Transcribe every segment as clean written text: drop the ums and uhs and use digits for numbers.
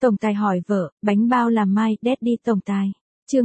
Tổng tài hỏi vợ, bánh bao làm mai, Daddy tổng tài. Chương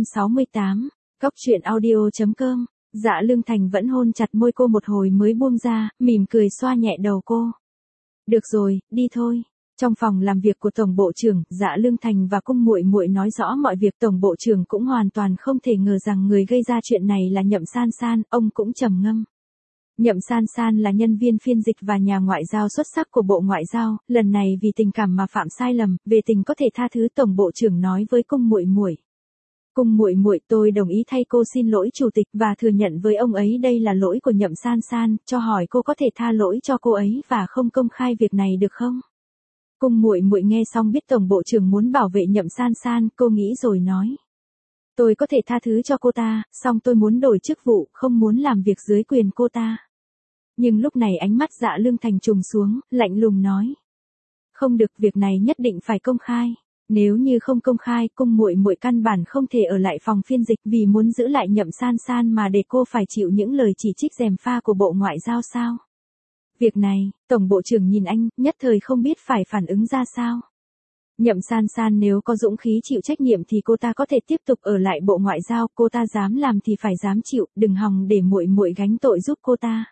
268, Cóc truyện audio.com. Dạ Lương Thành vẫn hôn chặt môi cô một hồi mới buông ra, mỉm cười xoa nhẹ đầu cô. Được rồi, đi thôi. Trong phòng làm việc của Tổng Bộ trưởng, Dạ Lương Thành và Cung Muội Muội nói rõ mọi việc. Tổng Bộ trưởng cũng hoàn toàn không thể ngờ rằng người gây ra chuyện này là Nhậm San San, ông cũng trầm ngâm. Nhậm San San là nhân viên phiên dịch và nhà ngoại giao xuất sắc của Bộ Ngoại giao, lần này vì tình cảm mà phạm sai lầm, về tình có thể tha thứ. Tổng Bộ trưởng nói với Cung Muội Muội. Cung Muội Muội, tôi đồng ý thay cô xin lỗi chủ tịch và thừa nhận với ông ấy đây là lỗi của Nhậm San San, cho hỏi cô có thể tha lỗi cho cô ấy và không công khai việc này được không? Cung Muội Muội nghe xong biết Tổng Bộ trưởng muốn bảo vệ Nhậm San San, cô nghĩ rồi nói. Tôi có thể tha thứ cho cô ta, song tôi muốn đổi chức vụ, không muốn làm việc dưới quyền cô ta. Nhưng lúc này ánh mắt Dạ Lương Thành trùng xuống, lạnh lùng nói. Không được, việc này nhất định phải công khai. Nếu như không công khai, Cung Muội Muội căn bản không thể ở lại phòng phiên dịch vì muốn giữ lại Nhậm San San mà để cô phải chịu những lời chỉ trích gièm pha của Bộ Ngoại giao sao? Việc này, Tổng Bộ trưởng nhìn anh, nhất thời không biết phải phản ứng ra sao. Nhậm San San nếu có dũng khí chịu trách nhiệm thì cô ta có thể tiếp tục ở lại Bộ Ngoại giao, cô ta dám làm thì phải dám chịu, đừng hòng để Muội Muội gánh tội giúp cô ta.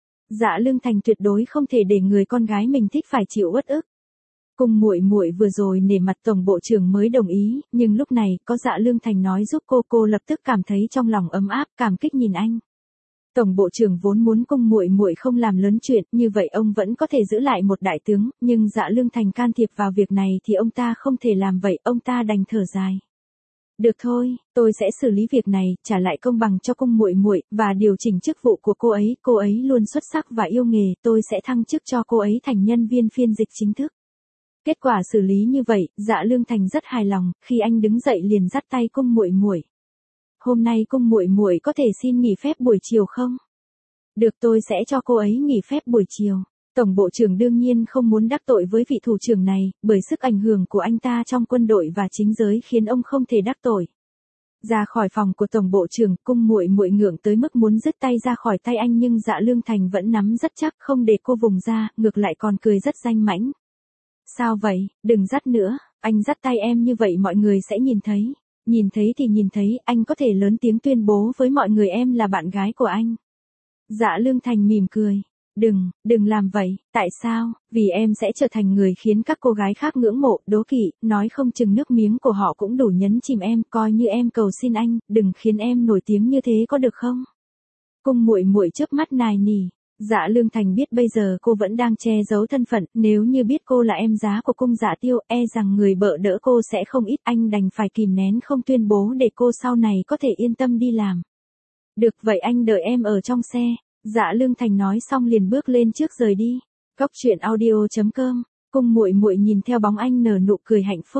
Dạ Lương Thành tuyệt đối không thể để người con gái mình thích phải chịu uất ức. Cung Muội Muội vừa rồi nể mặt Tổng Bộ trưởng mới đồng ý, nhưng lúc này có Dạ Lương Thành nói giúp cô lập tức cảm thấy trong lòng ấm áp, cảm kích nhìn anh. Tổng Bộ trưởng vốn muốn Cung Muội Muội không làm lớn chuyện, như vậy ông vẫn có thể giữ lại một đại tướng, nhưng Dạ Lương Thành can thiệp vào việc này thì ông ta không thể làm vậy, ông ta đành thở dài. Được thôi, tôi sẽ xử lý việc này, trả lại công bằng cho Cung Muội Muội và điều chỉnh chức vụ của cô ấy luôn xuất sắc và yêu nghề, tôi sẽ thăng chức cho cô ấy thành nhân viên phiên dịch chính thức. Kết quả xử lý như vậy, Dạ Lương Thành rất hài lòng, khi anh đứng dậy liền dắt tay Cung Muội Muội. Hôm nay Cung Muội Muội có thể xin nghỉ phép buổi chiều không? Được, tôi sẽ cho cô ấy nghỉ phép buổi chiều. Tổng Bộ trưởng đương nhiên không muốn đắc tội với vị thủ trưởng này, bởi sức ảnh hưởng của anh ta trong quân đội và chính giới khiến ông không thể đắc tội. Ra khỏi phòng của Tổng Bộ trưởng, Cung Muội Muội ngượng tới mức muốn dứt tay ra khỏi tay anh nhưng Dạ Lương Thành vẫn nắm rất chắc không để cô vùng ra, ngược lại còn cười rất danh mãnh. Sao vậy, đừng dắt nữa, anh dắt tay em như vậy mọi người sẽ nhìn thấy. Nhìn thấy thì nhìn thấy, anh có thể lớn tiếng tuyên bố với mọi người em là bạn gái của anh. Dạ Lương Thành mỉm cười. Đừng làm vậy, tại sao? Vì em sẽ trở thành người khiến các cô gái khác ngưỡng mộ, đố kỵ, nói không chừng nước miếng của họ cũng đủ nhấn chìm em, coi như em cầu xin anh, đừng khiến em nổi tiếng như thế có được không? Cung Muội Muội chớp mắt nài nỉ. Dạ Lương Thành biết bây giờ cô vẫn đang che giấu thân phận, nếu như biết cô là em giá của Cung Dạ Tiêu, e rằng người bợ đỡ cô sẽ không ít, anh đành phải kìm nén không tuyên bố để cô sau này có thể yên tâm đi làm. Được vậy anh đợi em ở trong xe. Dạ Lương Thành nói xong liền bước lên trước rời đi. Cóc truyện audio.com. Cung Muội Muội nhìn theo bóng anh nở nụ cười hạnh phúc.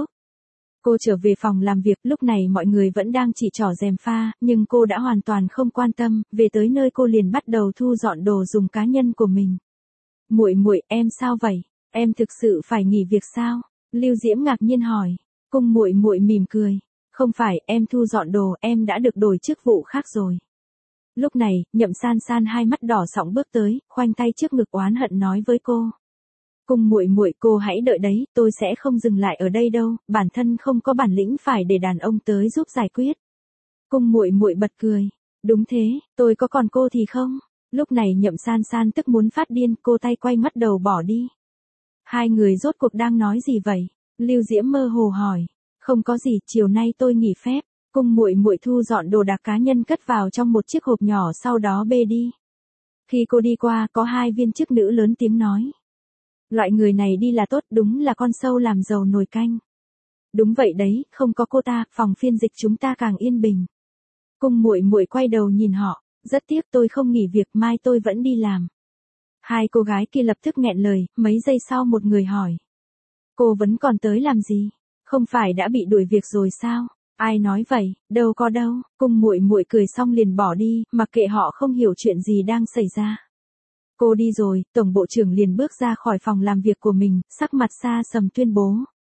Cô trở về phòng làm việc, lúc này mọi người vẫn đang chỉ trỏ gièm pha, nhưng cô đã hoàn toàn không quan tâm, về tới nơi cô liền bắt đầu thu dọn đồ dùng cá nhân của mình. Muội Muội, em sao vậy? Em thực sự phải nghỉ việc sao? Lưu Diễm ngạc nhiên hỏi. Cung Muội Muội mỉm cười. Không phải, em thu dọn đồ, em đã được đổi chức vụ khác rồi. Lúc này, Nhậm San San hai mắt đỏ sọng bước tới, khoanh tay trước ngực oán hận nói với cô. Cung Muội Muội, cô hãy đợi đấy, tôi sẽ không dừng lại ở đây đâu, bản thân không có bản lĩnh phải để đàn ông tới giúp giải quyết. Cung Muội Muội bật cười. Đúng thế, tôi có còn cô thì không? Lúc này Nhậm San San tức muốn phát điên, cô tay quay ngoắt đầu bỏ đi. Hai người rốt cuộc đang nói gì vậy? Lưu Diễm mơ hồ hỏi. Không có gì, chiều nay tôi nghỉ phép. Cung Muội Muội thu dọn đồ đạc cá nhân cất vào trong một chiếc hộp nhỏ sau đó bê đi. Khi cô đi qua, có hai viên chức nữ lớn tiếng nói. Loại người này đi là tốt, đúng là con sâu làm dầu nồi canh. Đúng vậy đấy, không có cô ta, phòng phiên dịch chúng ta càng yên bình. Cung Muội Muội quay đầu nhìn họ, rất tiếc tôi không nghỉ việc, mai tôi vẫn đi làm. Hai cô gái kia lập tức nghẹn lời, mấy giây sau một người hỏi. Cô vẫn còn tới làm gì? Không phải đã bị đuổi việc rồi sao? Ai nói vậy, đâu có đâu. Cung Muội Muội cười xong liền bỏ đi, mặc kệ họ không hiểu chuyện gì đang xảy ra. Cô đi rồi, Tổng Bộ trưởng liền bước ra khỏi phòng làm việc của mình, sắc mặt xa sầm tuyên bố.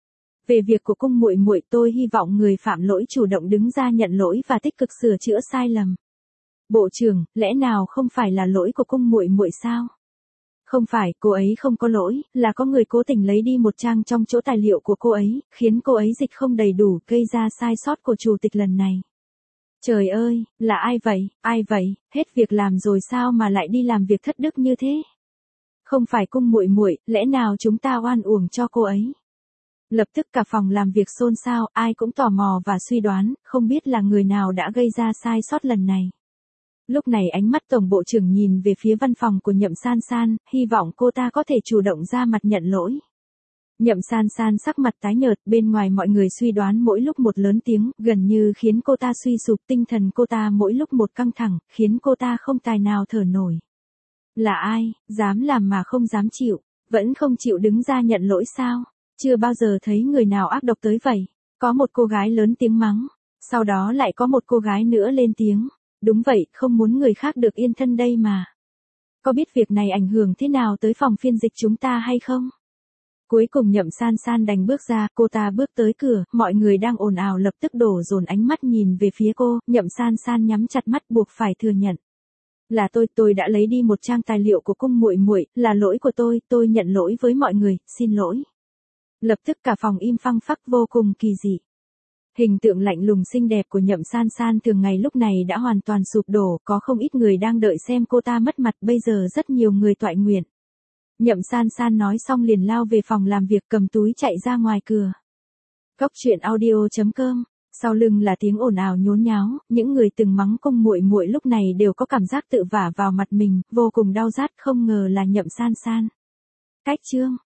Về việc của Cung Muội Muội, tôi hy vọng người phạm lỗi chủ động đứng ra nhận lỗi và tích cực sửa chữa sai lầm. Bộ trưởng, lẽ nào không phải là lỗi của Cung Muội Muội sao? Không phải, cô ấy không có lỗi, là có người cố tình lấy đi một trang trong chỗ tài liệu của cô ấy, khiến cô ấy dịch không đầy đủ, gây ra sai sót của chủ tịch lần này. Trời ơi, là ai vậy, ai vậy, hết việc làm rồi sao mà lại đi làm việc thất đức như thế? Không phải Cung muội muội, lẽ nào chúng ta oan uổng cho cô ấy? Lập tức cả phòng làm việc xôn xao, ai cũng tò mò và suy đoán, không biết là người nào đã gây ra sai sót lần này. Lúc này ánh mắt tổng bộ trưởng nhìn về phía văn phòng của Nhậm San San, hy vọng cô ta có thể chủ động ra mặt nhận lỗi. Nhậm San San sắc mặt tái nhợt, bên ngoài mọi người suy đoán mỗi lúc một lớn tiếng, gần như khiến cô ta suy sụp, tinh thần cô ta mỗi lúc một căng thẳng, khiến cô ta không tài nào thở nổi. Là ai, dám làm mà không dám chịu, vẫn không chịu đứng ra nhận lỗi sao? Chưa bao giờ thấy người nào ác độc tới vậy. Có một cô gái lớn tiếng mắng, sau đó lại có một cô gái nữa lên tiếng. Đúng vậy, không muốn người khác được yên thân đây mà. Có biết việc này ảnh hưởng thế nào tới phòng phiên dịch chúng ta hay không? Cuối cùng Nhậm San San đành bước ra, cô ta bước tới cửa, mọi người đang ồn ào lập tức đổ dồn ánh mắt nhìn về phía cô, Nhậm San San nhắm chặt mắt buộc phải thừa nhận. Là tôi đã lấy đi một trang tài liệu của Cung muội muội, là lỗi của tôi nhận lỗi với mọi người, xin lỗi. Lập tức cả phòng im phăng phắc vô cùng kỳ dị. Hình tượng lạnh lùng xinh đẹp của Nhậm San San thường ngày lúc này đã hoàn toàn sụp đổ, có không ít người đang đợi xem cô ta mất mặt, bây giờ rất nhiều người toại nguyện. Nhậm San San nói xong liền lao về phòng làm việc, cầm túi chạy ra ngoài cửa. Cốc truyện audio.com. Sau lưng là tiếng ồn ào nhốn nháo, những người từng mắng Cung muội muội lúc này đều có cảm giác tự vả vào mặt mình, vô cùng đau rát, không ngờ là Nhậm San San. Cách chương